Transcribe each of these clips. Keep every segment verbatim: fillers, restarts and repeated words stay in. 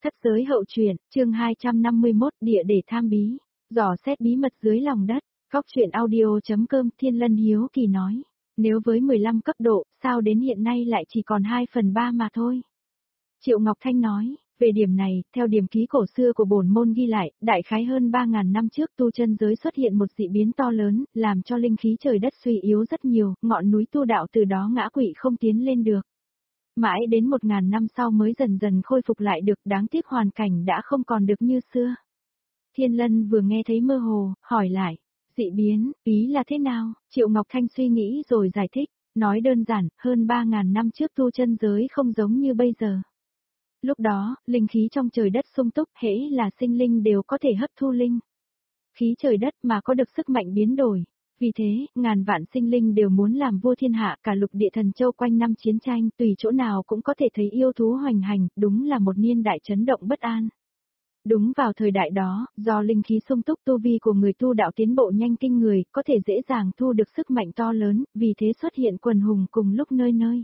Thất giới hậu truyện, chương hai trăm năm mươi mốt, địa để tham bí, dò xét bí mật dưới lòng đất, góc truyện audio.com. Thiên Lân hiếu kỳ nói, nếu với mười lăm cấp độ, sao đến hiện nay lại chỉ còn hai phần ba mà thôi? Triệu Ngọc Thanh nói, về điểm này, theo điểm ký cổ xưa của bổn môn ghi lại, đại khái hơn ba ngàn năm trước tu chân giới xuất hiện một dị biến to lớn, làm cho linh khí trời đất suy yếu rất nhiều, ngọn núi tu đạo từ đó ngã quỵ không tiến lên được. Mãi đến một ngàn năm sau mới dần dần khôi phục lại được, đáng tiếc hoàn cảnh đã không còn được như xưa. Thiên Lân vừa nghe thấy mơ hồ, hỏi lại, dị biến, ý là thế nào? Triệu Ngọc Thanh suy nghĩ rồi giải thích, nói đơn giản, hơn ba ngàn năm trước tu chân giới không giống như bây giờ. Lúc đó, linh khí trong trời đất sung túc, hễ là sinh linh đều có thể hấp thu linh khí trời đất mà có được sức mạnh biến đổi. Vì thế, ngàn vạn sinh linh đều muốn làm vua thiên hạ, cả lục địa thần châu quanh năm chiến tranh, tùy chỗ nào cũng có thể thấy yêu thú hoành hành, đúng là một niên đại chấn động bất an. Đúng vào thời đại đó, do linh khí sung túc, tu vi của người tu đạo tiến bộ nhanh kinh người, có thể dễ dàng thu được sức mạnh to lớn, vì thế xuất hiện quần hùng cùng lúc nơi nơi.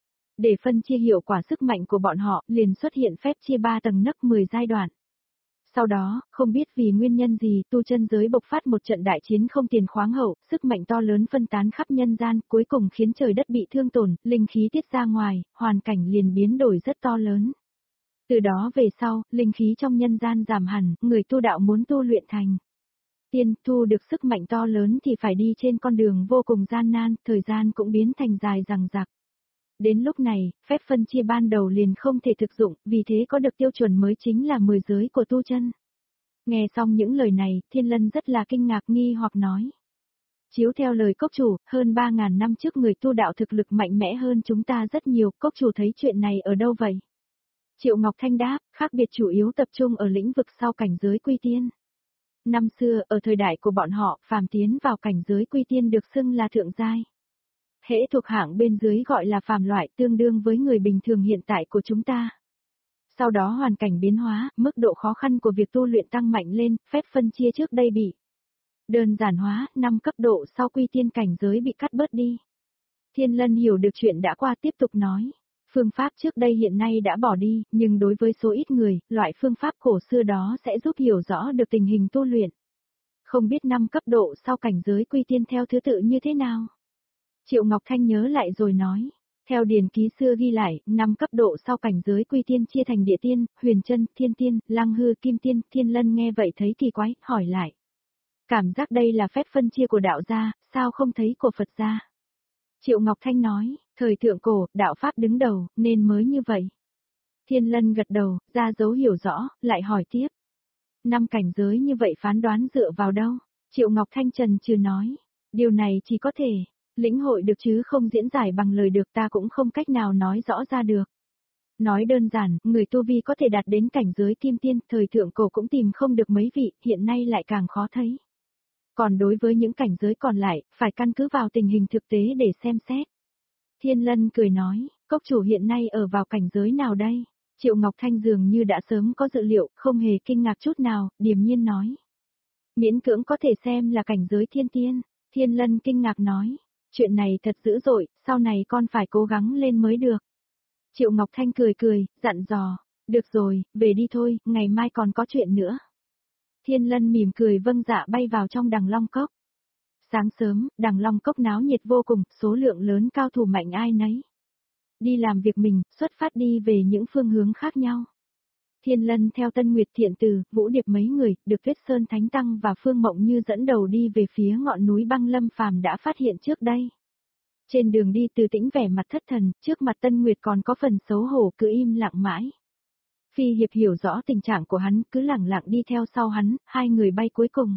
Để phân chia hiệu quả sức mạnh của bọn họ, liền xuất hiện phép chia ba tầng nấc mười giai đoạn. Sau đó, không biết vì nguyên nhân gì, tu chân giới bộc phát một trận đại chiến không tiền khoáng hậu, sức mạnh to lớn phân tán khắp nhân gian, cuối cùng khiến trời đất bị thương tổn, linh khí tiết ra ngoài, hoàn cảnh liền biến đổi rất to lớn. Từ đó về sau, linh khí trong nhân gian giảm hẳn, người tu đạo muốn tu luyện thành tiên, thu được sức mạnh to lớn thì phải đi trên con đường vô cùng gian nan, thời gian cũng biến thành dài dằng dặc. Đến lúc này, phép phân chia ban đầu liền không thể thực dụng, vì thế có được tiêu chuẩn mới chính là mười giới của tu chân. Nghe xong những lời này, Thiên Lân rất là kinh ngạc nghi hoặc nói. Chiếu theo lời cốc chủ, hơn ba ngàn năm trước người tu đạo thực lực mạnh mẽ hơn chúng ta rất nhiều, cốc chủ thấy chuyện này ở đâu vậy? Triệu Ngọc Thanh đáp, khác biệt chủ yếu tập trung ở lĩnh vực sau cảnh giới quy tiên. Năm xưa, ở thời đại của bọn họ, phàm tiến vào cảnh giới quy tiên được xưng là thượng giai. Hễ thuộc hạng bên dưới gọi là phàm loại, tương đương với người bình thường hiện tại của chúng ta. Sau đó hoàn cảnh biến hóa, mức độ khó khăn của việc tu luyện tăng mạnh lên, phép phân chia trước đây bị đơn giản hóa, năm cấp độ sau quy tiên cảnh giới bị cắt bớt đi. Thiên Lân hiểu được chuyện đã qua tiếp tục nói, phương pháp trước đây hiện nay đã bỏ đi, nhưng đối với số ít người, loại phương pháp cổ xưa đó sẽ giúp hiểu rõ được tình hình tu luyện. Không biết năm cấp độ sau cảnh giới quy tiên theo thứ tự như thế nào? Triệu Ngọc Thanh nhớ lại rồi nói, theo điển ký xưa ghi lại, năm cấp độ sau cảnh giới quy tiên chia thành địa tiên, huyền chân, thiên tiên, lăng hư, kim tiên. Thiên Lân nghe vậy thấy kỳ quái, hỏi lại. Cảm giác đây là phép phân chia của đạo gia, sao không thấy của Phật gia? Triệu Ngọc Thanh nói, thời thượng cổ, đạo pháp đứng đầu, nên mới như vậy. Thiên Lân gật đầu, ra dấu hiểu rõ, lại hỏi tiếp. Năm cảnh giới như vậy phán đoán dựa vào đâu? Triệu Ngọc Thanh trần trừ nói, điều này chỉ có thể lĩnh hội được chứ không diễn giải bằng lời được, ta cũng không cách nào nói rõ ra được. Nói đơn giản, người tu vi có thể đạt đến cảnh giới kim tiên, thời thượng cổ cũng tìm không được mấy vị, hiện nay lại càng khó thấy. Còn đối với những cảnh giới còn lại, phải căn cứ vào tình hình thực tế để xem xét. Thiên Lân cười nói, cốc chủ hiện nay ở vào cảnh giới nào đây? Triệu Ngọc Thanh dường như đã sớm có dự liệu, không hề kinh ngạc chút nào, điềm nhiên nói. Miễn cưỡng có thể xem là cảnh giới thiên tiên. Thiên Lân kinh ngạc nói. Chuyện này thật dữ dội, sau này con phải cố gắng lên mới được. Triệu Ngọc Thanh cười cười, dặn dò, được rồi, về đi thôi, ngày mai còn có chuyện nữa. Thiên Lân mỉm cười vâng dạ bay vào trong Đằng Long Cốc. Sáng sớm, Đằng Long Cốc náo nhiệt vô cùng, số lượng lớn cao thủ mạnh ai nấy đi làm việc mình, xuất phát đi về những phương hướng khác nhau. Thiên Lân theo Tân Nguyệt Thiện Từ, Vũ Điệp mấy người, được Tuyết Sơn Thánh Tăng và Phương Mộng Như dẫn đầu đi về phía ngọn núi băng Lâm Phàm đã phát hiện trước đây. Trên đường đi Từ Tĩnh vẻ mặt thất thần, trước mặt Tân Nguyệt còn có phần xấu hổ cứ im lặng mãi. Phi Hiệp hiểu rõ tình trạng của hắn, cứ lẳng lặng đi theo sau hắn, hai người bay cuối cùng.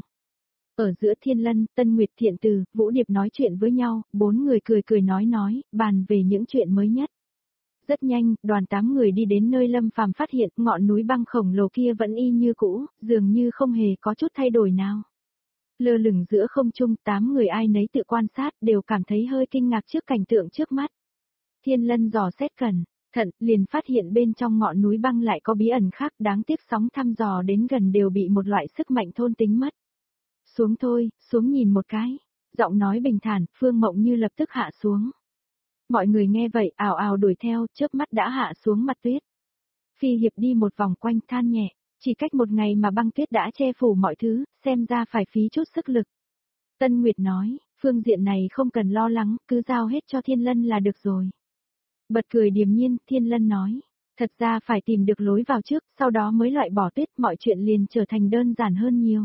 Ở giữa Thiên Lân, Tân Nguyệt Thiện Từ, Vũ Điệp nói chuyện với nhau, bốn người cười cười nói nói, bàn về những chuyện mới nhất. Rất nhanh, đoàn tám người đi đến nơi Lâm Phàm phát hiện ngọn núi băng khổng lồ kia vẫn y như cũ, dường như không hề có chút thay đổi nào. Lơ lửng giữa không trung, tám người ai nấy tự quan sát đều cảm thấy hơi kinh ngạc trước cảnh tượng trước mắt. Thiên Lân dò xét cẩn thận, liền phát hiện bên trong ngọn núi băng lại có bí ẩn khác, đáng tiếc sóng thăm dò đến gần đều bị một loại sức mạnh thôn tính mất. Xuống thôi, xuống nhìn một cái. Giọng nói bình thản, Phương Mộng Như lập tức hạ xuống. Mọi người nghe vậy ào ào đuổi theo, chớp mắt đã hạ xuống mặt tuyết. Phi Hiệp đi một vòng quanh than nhẹ, chỉ cách một ngày mà băng tuyết đã che phủ mọi thứ, xem ra phải phí chút sức lực. Tân Nguyệt nói, phương diện này không cần lo lắng, cứ giao hết cho Thiên Lân là được rồi. Bật cười điềm nhiên, Thiên Lân nói, thật ra phải tìm được lối vào trước, sau đó mới loại bỏ tuyết, mọi chuyện liền trở thành đơn giản hơn nhiều.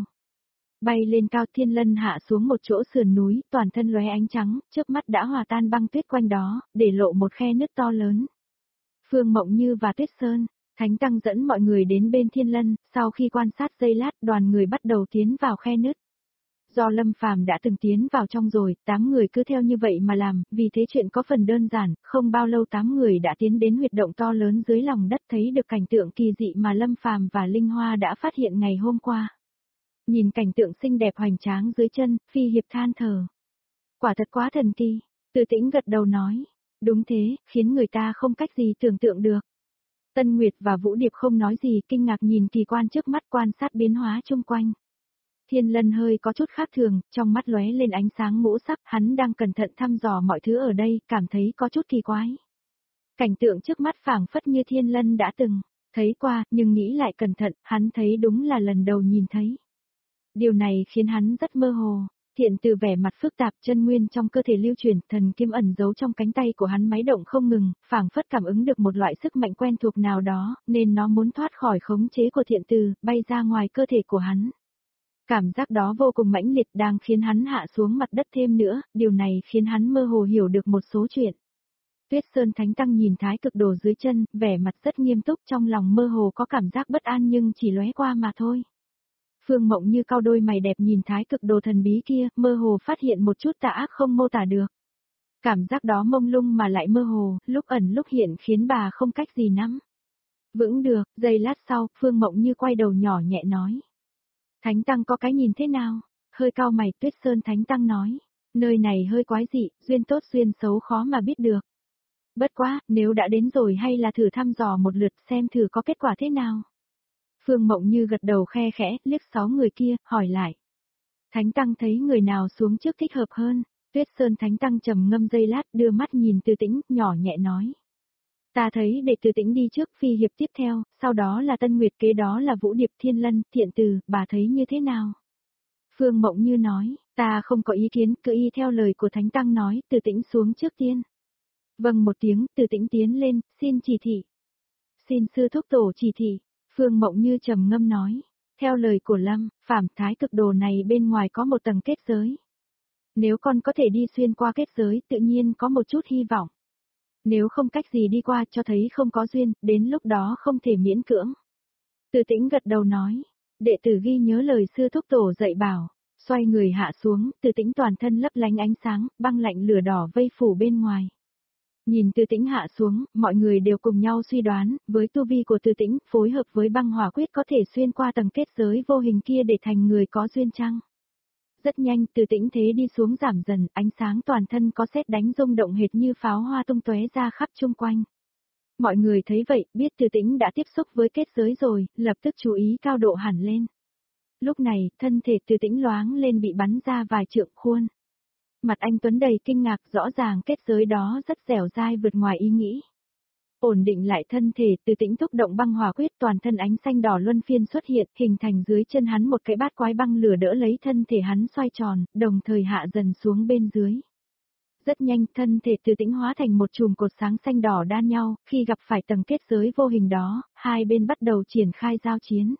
Bay lên cao, Thiên Lân hạ xuống một chỗ sườn núi, toàn thân lóe ánh trắng, trước mắt đã hòa tan băng tuyết quanh đó, để lộ một khe nứt to lớn. Phương Mộng Như và Tuyết Sơn, Thánh Tăng dẫn mọi người đến bên Thiên Lân, sau khi quan sát giây lát, đoàn người bắt đầu tiến vào khe nứt. Do Lâm Phàm đã từng tiến vào trong rồi, tám người cứ theo như vậy mà làm, vì thế chuyện có phần đơn giản, không bao lâu tám người đã tiến đến huyệt động to lớn dưới lòng đất, thấy được cảnh tượng kỳ dị mà Lâm Phàm và Linh Hoa đã phát hiện ngày hôm qua. Nhìn cảnh tượng xinh đẹp hoành tráng dưới chân, Phi Hiệp than thở. Quả thật quá thần kỳ, Từ Tĩnh gật đầu nói. Đúng thế, khiến người ta không cách gì tưởng tượng được. Tân Nguyệt và Vũ Điệp không nói gì, kinh ngạc nhìn kỳ quan trước mắt, quan sát biến hóa chung quanh. Thiên Lân hơi có chút khác thường, trong mắt lóe lên ánh sáng ngũ sắc, hắn đang cẩn thận thăm dò mọi thứ ở đây, cảm thấy có chút kỳ quái. Cảnh tượng trước mắt phảng phất như Thiên Lân đã từng thấy qua, nhưng nghĩ lại cẩn thận, hắn thấy đúng là lần đầu nhìn thấy. Điều này khiến hắn rất mơ hồ. Thiện Từ vẻ mặt phức tạp, chân nguyên trong cơ thể lưu chuyển, thần kim ẩn giấu trong cánh tay của hắn máy động không ngừng, phảng phất cảm ứng được một loại sức mạnh quen thuộc nào đó, nên nó muốn thoát khỏi khống chế của Thiện Từ, bay ra ngoài cơ thể của hắn. Cảm giác đó vô cùng mãnh liệt, đang khiến hắn hạ xuống mặt đất thêm nữa, điều này khiến hắn mơ hồ hiểu được một số chuyện. Tuyết Sơn Thánh Tăng nhìn Thái Cực Đồ dưới chân, vẻ mặt rất nghiêm túc, trong lòng mơ hồ có cảm giác bất an nhưng chỉ lóe qua mà thôi. Phương Mộng Như cau đôi mày đẹp nhìn Thái Cực Đồ thần bí kia, mơ hồ phát hiện một chút tà ác không mô tả được. Cảm giác đó mông lung mà lại mơ hồ, lúc ẩn lúc hiện khiến bà không cách gì nắm vững được. Giây lát sau, Phương Mộng Như quay đầu nhỏ nhẹ nói. Thánh Tăng có cái nhìn thế nào? Hơi cau mày, Tuyết Sơn Thánh Tăng nói. Nơi này hơi quái dị, duyên tốt duyên xấu khó mà biết được. Bất quá, nếu đã đến rồi hay là thử thăm dò một lượt xem thử có kết quả thế nào. Phương Mộng Như gật đầu khe khẽ, liếc sáu người kia, hỏi lại. Thánh Tăng thấy người nào xuống trước thích hợp hơn? Tuyết Sơn Thánh Tăng trầm ngâm giây lát, đưa mắt nhìn Từ Tĩnh, nhỏ nhẹ nói. Ta thấy để Từ Tĩnh đi trước, Phi Hiệp tiếp theo, sau đó là Tân Nguyệt, kế đó là Vũ Điệp, Thiên Lân, Thiện Từ, bà thấy như thế nào? Phương Mộng Như nói, ta không có ý kiến, cứ y theo lời của Thánh Tăng nói, Từ Tĩnh xuống trước tiên. Vâng một tiếng, Từ Tĩnh tiến lên, xin chỉ thị. Xin sư thúc tổ chỉ thị. Phương Mộng Như trầm ngâm nói, theo lời của Lâm Phàm, Thái Cực Đồ này bên ngoài có một tầng kết giới. Nếu con có thể đi xuyên qua kết giới, tự nhiên có một chút hy vọng. Nếu không cách gì đi qua, cho thấy không có duyên, đến lúc đó không thể miễn cưỡng. Từ Tĩnh gật đầu nói, đệ tử ghi nhớ lời sư thúc tổ dạy bảo, xoay người hạ xuống, Từ Tĩnh toàn thân lấp lánh ánh sáng, băng lạnh lửa đỏ vây phủ bên ngoài. Nhìn Từ Tĩnh hạ xuống, mọi người đều cùng nhau suy đoán, với tu vi của Từ Tĩnh, phối hợp với băng hỏa quyết có thể xuyên qua tầng kết giới vô hình kia để thành người có duyên chăng? Rất nhanh, Từ Tĩnh thế đi xuống giảm dần, ánh sáng toàn thân có sét đánh rung động hệt như pháo hoa tung tóe ra khắp chung quanh. Mọi người thấy vậy, biết Từ Tĩnh đã tiếp xúc với kết giới rồi, lập tức chú ý cao độ hẳn lên. Lúc này, thân thể Từ Tĩnh loáng lên bị bắn ra vài trượng khuôn. Mặt anh Tuấn đầy kinh ngạc, rõ ràng kết giới đó rất dẻo dai vượt ngoài ý nghĩ. Ổn định lại thân thể, Từ Tĩnh thúc động băng hỏa quyết, toàn thân ánh xanh đỏ luân phiên xuất hiện, hình thành dưới chân hắn một cái bát quái băng lửa đỡ lấy thân thể hắn xoay tròn, đồng thời hạ dần xuống bên dưới. Rất nhanh, thân thể Từ Tĩnh hóa thành một chùm cột sáng xanh đỏ đan nhau, khi gặp phải tầng kết giới vô hình đó, hai bên bắt đầu triển khai giao chiến.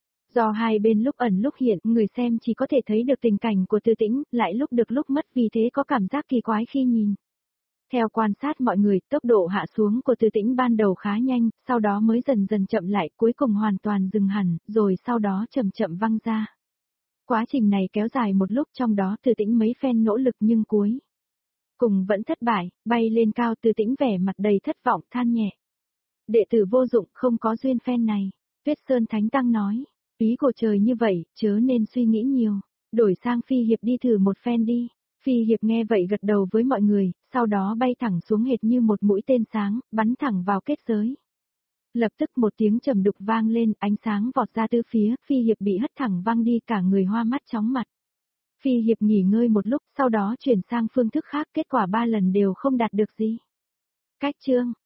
Do hai bên lúc ẩn lúc hiện, người xem chỉ có thể thấy được tình cảnh của Từ Tĩnh, lại lúc được lúc mất, vì thế có cảm giác kỳ quái khi nhìn. Theo quan sát mọi người, tốc độ hạ xuống của Từ Tĩnh ban đầu khá nhanh, sau đó mới dần dần chậm lại, cuối cùng hoàn toàn dừng hẳn, rồi sau đó chậm chậm văng ra. Quá trình này kéo dài một lúc, trong đó Từ Tĩnh mấy phen nỗ lực nhưng cuối cùng vẫn thất bại, bay lên cao, Từ Tĩnh vẻ mặt đầy thất vọng, than nhẹ. Đệ tử vô dụng, không có duyên phen này. Tuyết Sơn Thánh Tăng nói. Ý của trời như vậy, chớ nên suy nghĩ nhiều, đổi sang Phi Hiệp đi thử một phen đi. Phi Hiệp nghe vậy gật đầu với mọi người, sau đó bay thẳng xuống hệt như một mũi tên sáng, bắn thẳng vào kết giới. Lập tức một tiếng trầm đục vang lên, ánh sáng vọt ra từ phía, Phi Hiệp bị hất thẳng văng đi, cả người hoa mắt chóng mặt. Phi Hiệp nghỉ ngơi một lúc, sau đó chuyển sang phương thức khác, kết quả ba lần đều không đạt được gì. Cách chương